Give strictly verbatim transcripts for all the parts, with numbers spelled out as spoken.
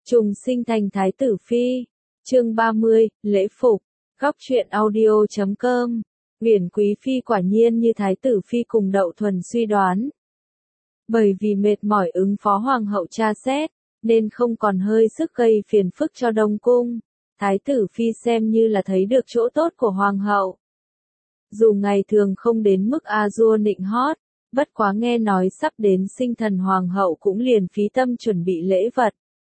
Trùng sinh thành Thái tử Phi. Chương ba mươi, lễ phục. Góc truyện audio chấm com. Uyển Quý Phi quả nhiên như Thái tử Phi cùng Đậu Thuần suy đoán. Bởi vì mệt mỏi ứng phó hoàng hậu tra xét, nên không còn hơi sức gây phiền phức cho Đông Cung. Thái tử Phi xem như là thấy được chỗ tốt của hoàng hậu. Dù ngày thường không đến mức a dua nịnh hót, bất quá nghe nói sắp đến sinh thần hoàng hậu cũng liền phí tâm chuẩn bị lễ vật.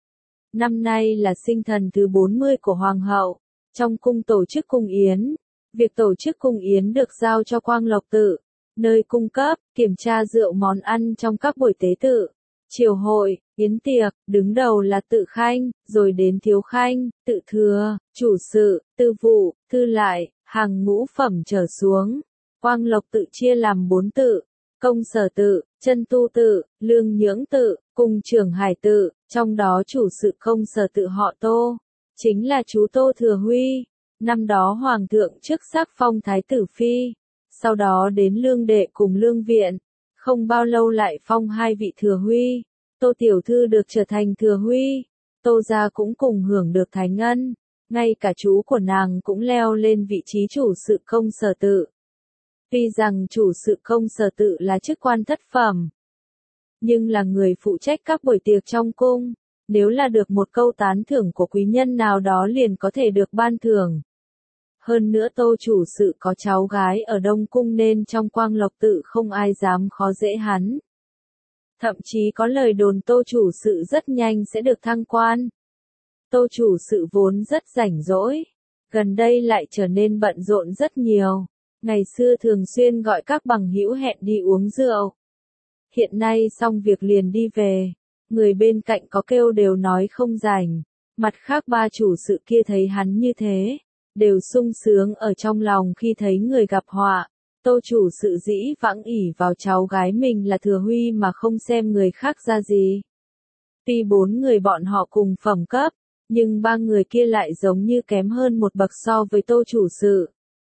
Năm nay là sinh thần thứ bốn mươi của hoàng hậu, trong cung tổ chức cung yến. Việc tổ chức cung yến được giao cho Quang Lộc Tự, nơi cung cấp, kiểm tra rượu món ăn trong các buổi tế tự, triều hội, yến tiệc, đứng đầu là tự khanh, rồi đến thiếu khanh, tự thừa, chủ sự, tư vụ, thư lại, hàng ngũ phẩm trở xuống. Quang Lộc Tự chia làm bốn tự: Công Sở Tự, Chân Tu Tự, Lương Nhưỡng Tự, cùng Trưởng Hải Tự, trong đó chủ sự Công Sở Tự họ Tô, chính là chú Tô Thừa Huy. Năm đó Hoàng thượng trước sắc phong Thái tử Phi, sau đó đến Lương Đệ cùng Lương Viện, không bao lâu lại phong hai vị Thừa Huy. Tô Tiểu Thư được trở thành Thừa Huy, Tô gia cũng cùng hưởng được Thánh Ân, ngay cả chú của nàng cũng leo lên vị trí chủ sự Công Sở Tự. Tuy rằng chủ sự Công Sở Tự là chức quan thất phẩm, nhưng là người phụ trách các buổi tiệc trong cung, nếu là được một câu tán thưởng của quý nhân nào đó liền có thể được ban thưởng. Hơn nữa Tô chủ sự có cháu gái ở Đông Cung nên trong Quang Lộc Tự không ai dám khó dễ hắn. Thậm chí có lời đồn Tô chủ sự rất nhanh sẽ được thăng quan. Tô chủ sự vốn rất rảnh rỗi, gần đây lại trở nên bận rộn rất nhiều. Ngày xưa thường xuyên gọi các bằng hữu hẹn đi uống rượu. Hiện nay xong việc liền đi về, người bên cạnh có kêu đều nói không rảnh. Mặt khác ba chủ sự kia thấy hắn như thế, đều sung sướng ở trong lòng khi thấy người gặp họa. Tô chủ sự dĩ vãng ỷ vào cháu gái mình là Thừa Huy mà không xem người khác ra gì. Tuy bốn người bọn họ cùng phẩm cấp, nhưng ba người kia lại giống như kém hơn một bậc so với Tô chủ sự.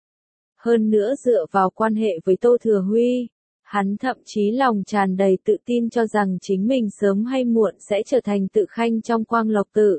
Hơn nữa dựa vào quan hệ với Tô Thừa Huy, hắn thậm chí lòng tràn đầy tự tin cho rằng chính mình sớm hay muộn sẽ trở thành tự khanh trong Quang Lộc Tự.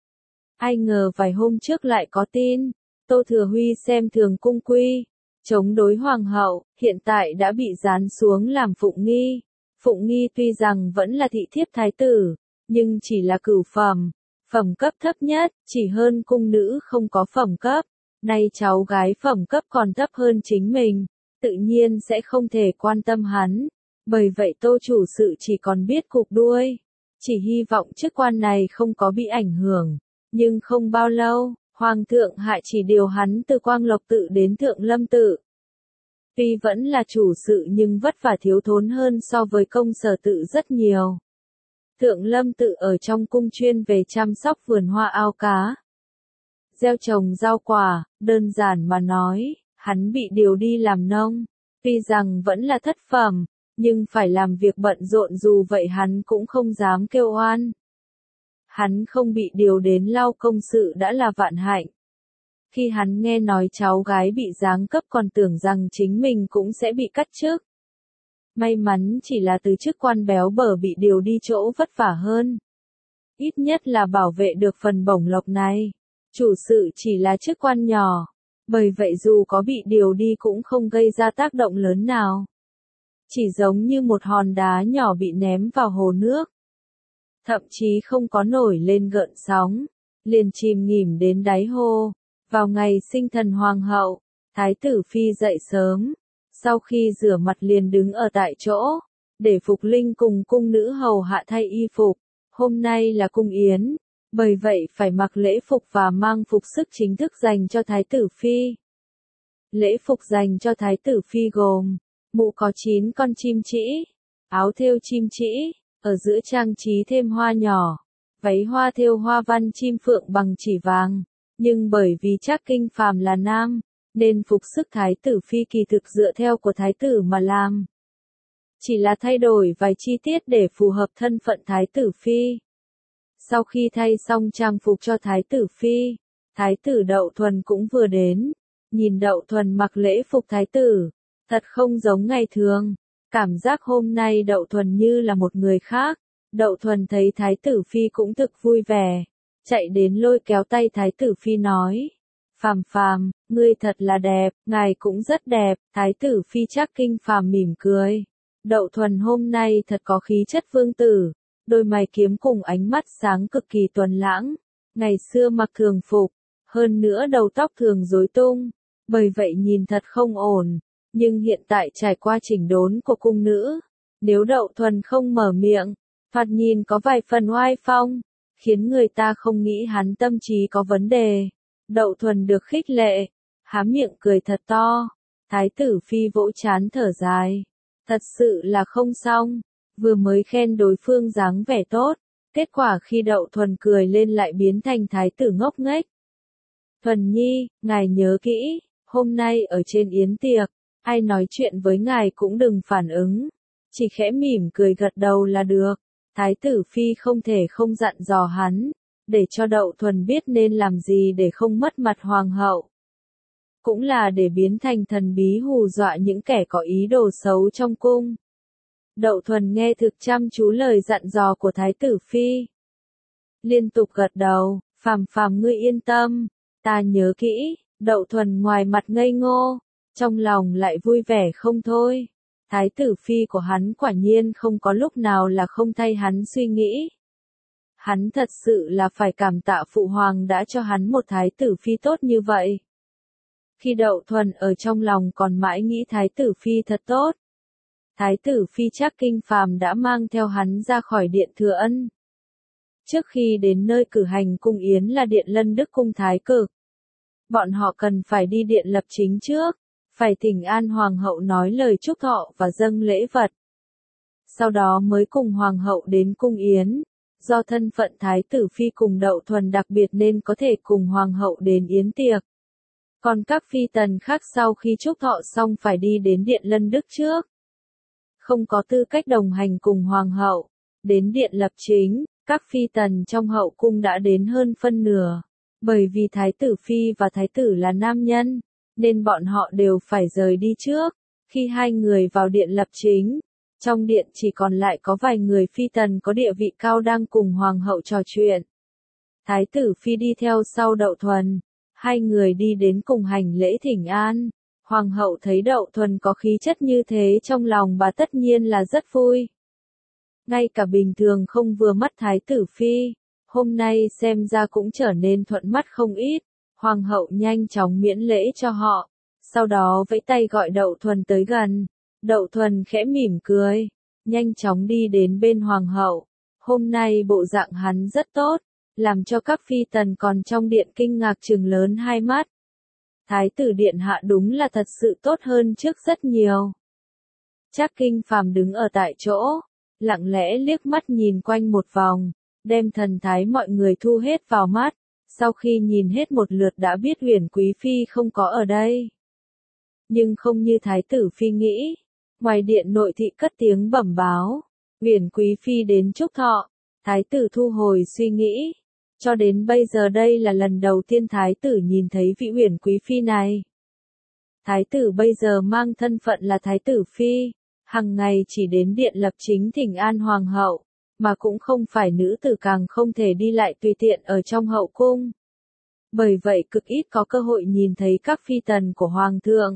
Ai ngờ vài hôm trước lại có tin, Tô Thừa Huy xem thường cung quy, chống đối hoàng hậu, hiện tại đã bị giáng xuống làm phụng nghi. Phụng nghi tuy rằng vẫn là thị thiếp thái tử, nhưng chỉ là cửu phẩm, phẩm cấp thấp nhất, chỉ hơn cung nữ không có phẩm cấp. Nay cháu gái phẩm cấp còn thấp hơn chính mình, tự nhiên sẽ không thể quan tâm hắn. Bởi vậy Tô chủ sự chỉ còn biết cụp đuôi, chỉ hy vọng chức quan này không có bị ảnh hưởng. Nhưng không bao lâu, Hoàng thượng hạ chỉ điều hắn từ Quang Lộc Tự đến Thượng Lâm Tự. Tuy vẫn là chủ sự nhưng vất vả thiếu thốn hơn so với Công Sở Tự rất nhiều. Thượng Lâm Tự ở trong cung chuyên về chăm sóc vườn hoa ao cá, gieo trồng rau quả, đơn giản mà nói, hắn bị điều đi làm nông. Tuy rằng vẫn là thất phẩm, nhưng phải làm việc bận rộn dù vậy hắn cũng không dám kêu oan. Hắn không bị điều đến lau công sự đã là vạn hạnh. Khi hắn nghe nói cháu gái bị giáng cấp còn tưởng rằng chính mình cũng sẽ bị cắt chức. May mắn chỉ là từ chức quan béo bở bị điều đi chỗ vất vả hơn. Ít nhất là bảo vệ được phần bổng lộc này. Chủ sự chỉ là chức quan nhỏ, bởi vậy dù có bị điều đi cũng không gây ra tác động lớn nào. Chỉ giống như một hòn đá nhỏ bị ném vào hồ nước. Thậm chí không có nổi lên gợn sóng, liền chìm nghỉm đến đáy hồ. Vào ngày sinh thần hoàng hậu, Thái tử Phi dậy sớm, sau khi rửa mặt liền đứng ở tại chỗ, để Phục Linh cùng cung nữ hầu hạ thay y phục. Hôm nay là cung yến, bởi vậy phải mặc lễ phục và mang phục sức chính thức dành cho Thái tử Phi. Lễ phục dành cho Thái tử Phi gồm, mũ có chín con chim trĩ, áo thêu chim trĩ, ở giữa trang trí thêm hoa nhỏ, váy hoa thêu hoa văn chim phượng bằng chỉ vàng. Nhưng bởi vì Trác Kinh phàm là nam, nên phục sức Thái tử Phi kỳ thực dựa theo của Thái tử mà làm. Chỉ là thay đổi vài chi tiết để phù hợp thân phận Thái tử Phi. Sau khi thay xong trang phục cho Thái tử Phi, Thái tử Đậu Thuần cũng vừa đến. Nhìn Đậu Thuần mặc lễ phục Thái tử, thật không giống ngày thường. Cảm giác hôm nay Đậu Thuần như là một người khác. Đậu Thuần thấy Thái tử Phi cũng thực vui vẻ, chạy đến lôi kéo tay Thái tử Phi nói. Phàm Phàm, ngươi thật là đẹp, ngài cũng rất đẹp. Thái tử Phi Trác Kinh Phàm mỉm cười. Đậu Thuần hôm nay thật có khí chất vương tử, đôi mày kiếm cùng ánh mắt sáng cực kỳ tuấn lãng. Ngày xưa mặc thường phục, hơn nữa đầu tóc thường rối tung, bởi vậy nhìn thật không ổn. Nhưng hiện tại trải qua chỉnh đốn của cung nữ, nếu Đậu Thuần không mở miệng, thoạt nhìn có vài phần oai phong, khiến người ta không nghĩ hắn tâm trí có vấn đề. Đậu Thuần được khích lệ, há miệng cười thật to. Thái tử Phi vỗ trán thở dài. Thật sự là không xong, vừa mới khen đối phương dáng vẻ tốt, kết quả khi Đậu Thuần cười lên lại biến thành thái tử ngốc nghếch. Thuần Nhi, ngài nhớ kỹ, hôm nay ở trên yến tiệc, ai nói chuyện với ngài cũng đừng phản ứng, chỉ khẽ mỉm cười gật đầu là được. Thái tử Phi không thể không dặn dò hắn, để cho Đậu Thuần biết nên làm gì để không mất mặt hoàng hậu. Cũng là để biến thành thần bí hù dọa những kẻ có ý đồ xấu trong cung. Đậu Thuần nghe thực chăm chú lời dặn dò của Thái tử Phi. Liên tục gật đầu, Phàm Phàm ngươi yên tâm, ta nhớ kỹ. Đậu Thuần ngoài mặt ngây ngô, trong lòng lại vui vẻ không thôi. Thái tử Phi của hắn quả nhiên không có lúc nào là không thay hắn suy nghĩ. Hắn thật sự là phải cảm tạ Phụ Hoàng đã cho hắn một Thái tử Phi tốt như vậy. Khi Đậu Thuần ở trong lòng còn mãi nghĩ Thái tử Phi thật tốt. Thái tử Phi Trác Kinh Phàm đã mang theo hắn ra khỏi điện Thừa Ân. Trước khi đến nơi cử hành cung yến là điện Lân Đức cung Thái Cực, bọn họ cần phải đi điện Lập Chính trước, phải thỉnh an hoàng hậu nói lời chúc thọ và dâng lễ vật. Sau đó mới cùng hoàng hậu đến cung yến. Do thân phận Thái tử Phi cùng Đậu Thuần đặc biệt nên có thể cùng hoàng hậu đến yến tiệc. Còn các phi tần khác sau khi chúc thọ xong phải đi đến điện Lân Đức trước. Không có tư cách đồng hành cùng hoàng hậu. Đến điện Lập Chính, các phi tần trong hậu cung đã đến hơn phân nửa. Bởi vì Thái tử Phi và Thái tử là nam nhân, nên bọn họ đều phải rời đi trước. Khi hai người vào điện Lập Chính, trong điện chỉ còn lại có vài người phi tần có địa vị cao đang cùng hoàng hậu trò chuyện. Thái tử Phi đi theo sau Đậu Thuần. Hai người đi đến cùng hành lễ thỉnh an. Hoàng hậu thấy Đậu Thuần có khí chất như thế trong lòng bà tất nhiên là rất vui. Ngay cả bình thường không vừa mắt Thái tử Phi, hôm nay xem ra cũng trở nên thuận mắt không ít. Hoàng hậu nhanh chóng miễn lễ cho họ, sau đó vẫy tay gọi Đậu Thuần tới gần. Đậu Thuần khẽ mỉm cười, nhanh chóng đi đến bên hoàng hậu. Hôm nay bộ dạng hắn rất tốt, làm cho các phi tần còn trong điện kinh ngạc trừng lớn hai mắt. Thái tử điện hạ đúng là thật sự tốt hơn trước rất nhiều. Trác Kinh Phàm đứng ở tại chỗ, lặng lẽ liếc mắt nhìn quanh một vòng, đem thần thái mọi người thu hết vào mắt. Sau khi nhìn hết một lượt đã biết Uyển Quý Phi không có ở đây. Nhưng không như Thái tử Phi nghĩ. Ngoài điện nội thị cất tiếng bẩm báo. Uyển Quý Phi đến chúc thọ. Thái tử thu hồi suy nghĩ. Cho đến bây giờ đây là lần đầu tiên Thái tử nhìn thấy vị Uyển Quý Phi này. Thái tử bây giờ mang thân phận là Thái tử Phi. Hằng ngày chỉ đến điện Lập Chính thỉnh an hoàng hậu. Mà cũng không phải nữ tử càng không thể đi lại tùy tiện ở trong hậu cung. Bởi vậy cực ít có cơ hội nhìn thấy các phi tần của hoàng thượng.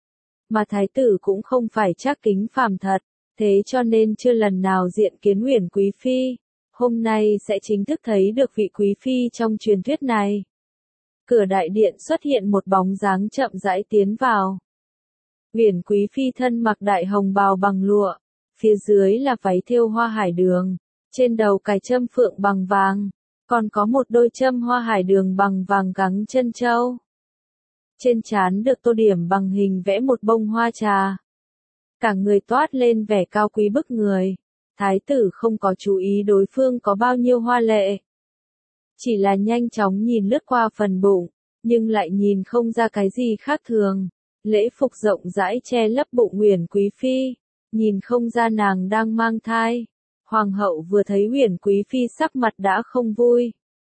Mà thái tử cũng không phải Trác Kính Phàm thật, thế cho nên chưa lần nào diện kiến Uyển Quý Phi. Hôm nay sẽ chính thức thấy được vị Quý Phi trong truyền thuyết này. Cửa đại điện xuất hiện một bóng dáng chậm rãi tiến vào. Uyển Quý Phi thân mặc đại hồng bào bằng lụa, phía dưới là váy thêu hoa hải đường, trên đầu cài châm phượng bằng vàng, còn có một đôi châm hoa hải đường bằng vàng gắn chân châu. Trên trán được tô điểm bằng hình vẽ một bông hoa trà. Cả người toát lên vẻ cao quý bức người. Thái tử không có chú ý đối phương có bao nhiêu hoa lệ. Chỉ là nhanh chóng nhìn lướt qua phần bụng, nhưng lại nhìn không ra cái gì khác thường. Lễ phục rộng rãi che lấp bụng Uyển Quý Phi, nhìn không ra nàng đang mang thai. Hoàng hậu vừa thấy Uyển Quý Phi sắc mặt đã không vui.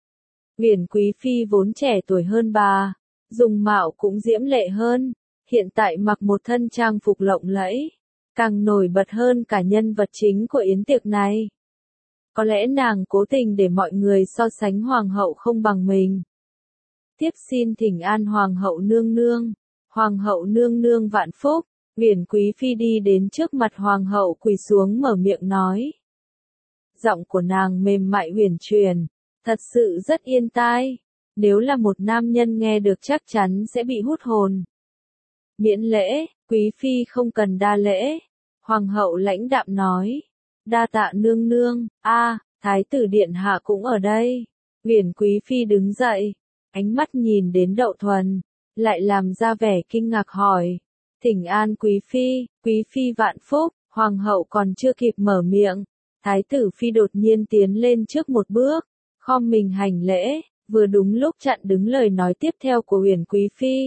Uyển Quý Phi vốn trẻ tuổi hơn bà, dùng mạo cũng diễm lệ hơn, hiện tại mặc một thân trang phục lộng lẫy, càng nổi bật hơn cả nhân vật chính của yến tiệc này. Có lẽ nàng cố tình để mọi người so sánh hoàng hậu không bằng mình. Tiếp xin thỉnh an hoàng hậu nương nương. Hoàng hậu nương nương vạn phúc. Uyển Quý Phi đi đến trước mặt hoàng hậu quỳ xuống mở miệng nói. Giọng của nàng mềm mại uyển chuyển, thật sự rất yên tai. Nếu là một nam nhân nghe được chắc chắn sẽ bị hút hồn. Miễn lễ, Quý Phi không cần đa lễ. Hoàng hậu lãnh đạm nói. Đa tạ nương nương, a, thái tử điện hạ cũng ở đây. Uyển Quý Phi đứng dậy, ánh mắt nhìn đến Đậu Thuần, lại làm ra vẻ kinh ngạc hỏi. Thỉnh an Quý Phi, Quý Phi vạn phúc. Hoàng hậu còn chưa kịp mở miệng, thái tử Phi đột nhiên tiến lên trước một bước, khom mình hành lễ, vừa đúng lúc chặn đứng lời nói tiếp theo của Uyển Quý Phi.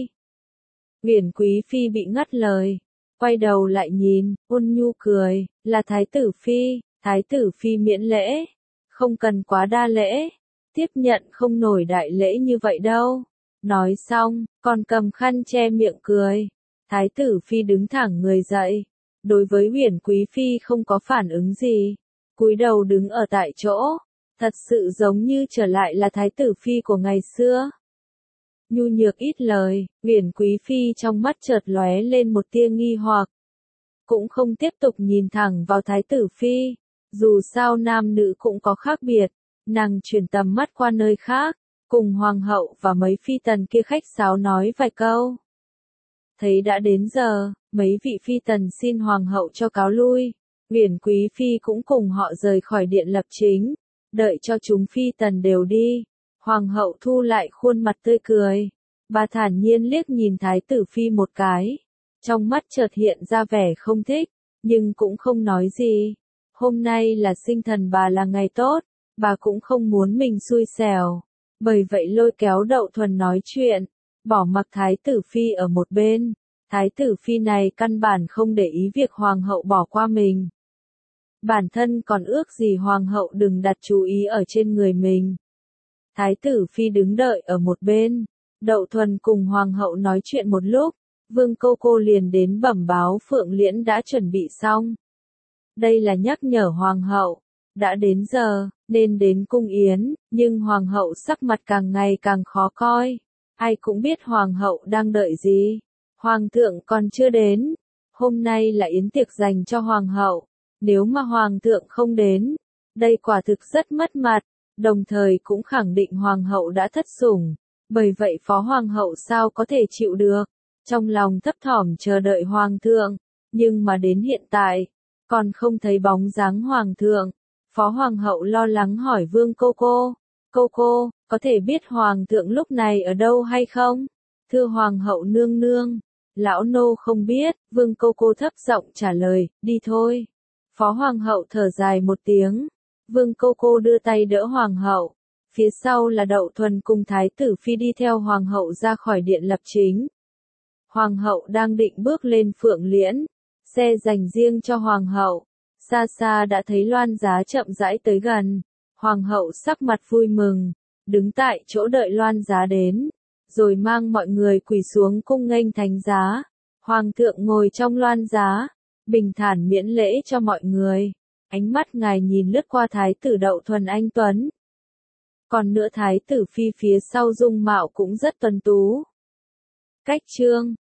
Uyển Quý Phi bị ngắt lời, quay đầu lại nhìn, ôn nhu cười, là thái tử Phi, thái tử Phi miễn lễ, không cần quá đa lễ, tiếp nhận không nổi đại lễ như vậy đâu. Nói xong, còn cầm khăn che miệng cười. Thái tử Phi đứng thẳng người dậy, đối với Uyển Quý Phi không có phản ứng gì, cúi đầu đứng ở tại chỗ, thật sự giống như trở lại là thái tử Phi của ngày xưa. Nhu nhược ít lời, Uyển Quý Phi trong mắt chợt lóe lên một tia nghi hoặc, cũng không tiếp tục nhìn thẳng vào thái tử Phi, dù sao nam nữ cũng có khác biệt, nàng chuyển tầm mắt qua nơi khác, cùng hoàng hậu và mấy phi tần kia khách sáo nói vài câu. Thấy đã đến giờ, mấy vị phi tần xin hoàng hậu cho cáo lui, Uyển Quý Phi cũng cùng họ rời khỏi điện lập chính, đợi cho chúng phi tần đều đi. Hoàng hậu thu lại khuôn mặt tươi cười, bà thản nhiên liếc nhìn thái tử Phi một cái, trong mắt chợt hiện ra vẻ không thích, nhưng cũng không nói gì. Hôm nay là sinh thần bà là ngày tốt, bà cũng không muốn mình xui xẻo, bởi vậy lôi kéo Đậu Thuần nói chuyện, bỏ mặc thái tử Phi ở một bên. Thái tử Phi này căn bản không để ý việc hoàng hậu bỏ qua mình. Bản thân còn ước gì hoàng hậu đừng đặt chú ý ở trên người mình. Thái tử Phi đứng đợi ở một bên, Đậu Thuần cùng hoàng hậu nói chuyện một lúc, Vương Cô Cô liền đến bẩm báo Phượng Liễn đã chuẩn bị xong. Đây là nhắc nhở hoàng hậu, đã đến giờ, nên đến cung yến, nhưng hoàng hậu sắc mặt càng ngày càng khó coi. Ai cũng biết hoàng hậu đang đợi gì. Hoàng thượng còn chưa đến, hôm nay là yến tiệc dành cho hoàng hậu, nếu mà hoàng thượng không đến, đây quả thực rất mất mặt, đồng thời cũng khẳng định hoàng hậu đã thất sủng, bởi vậy phó hoàng hậu sao có thể chịu được, trong lòng thấp thỏm chờ đợi hoàng thượng, nhưng mà đến hiện tại, còn không thấy bóng dáng hoàng thượng, phó hoàng hậu lo lắng hỏi Vương Cô Cô, Cô Cô, có thể biết hoàng thượng lúc này ở đâu hay không? Thưa hoàng hậu nương nương. Lão nô không biết, Vương Cô Cô thấp giọng trả lời, đi thôi. Phó hoàng hậu thở dài một tiếng. Vương Cô Cô đưa tay đỡ hoàng hậu. Phía sau là Đậu Thuần cùng thái tử Phi đi theo hoàng hậu ra khỏi điện lập chính. Hoàng hậu đang định bước lên Phượng Liễn. Xe dành riêng cho hoàng hậu. Xa xa đã thấy Loan Giá chậm rãi tới gần. Hoàng hậu sắc mặt vui mừng. Đứng tại chỗ đợi Loan Giá đến. Rồi mang mọi người quỳ xuống cung nghênh thánh giá. Hoàng thượng ngồi trong Loan Giá, bình thản miễn lễ cho mọi người. Ánh mắt ngài nhìn lướt qua thái tử Đậu Thuần anh tuấn. Còn nữa thái tử Phi phía sau dung mạo cũng rất tuấn tú. Cách chương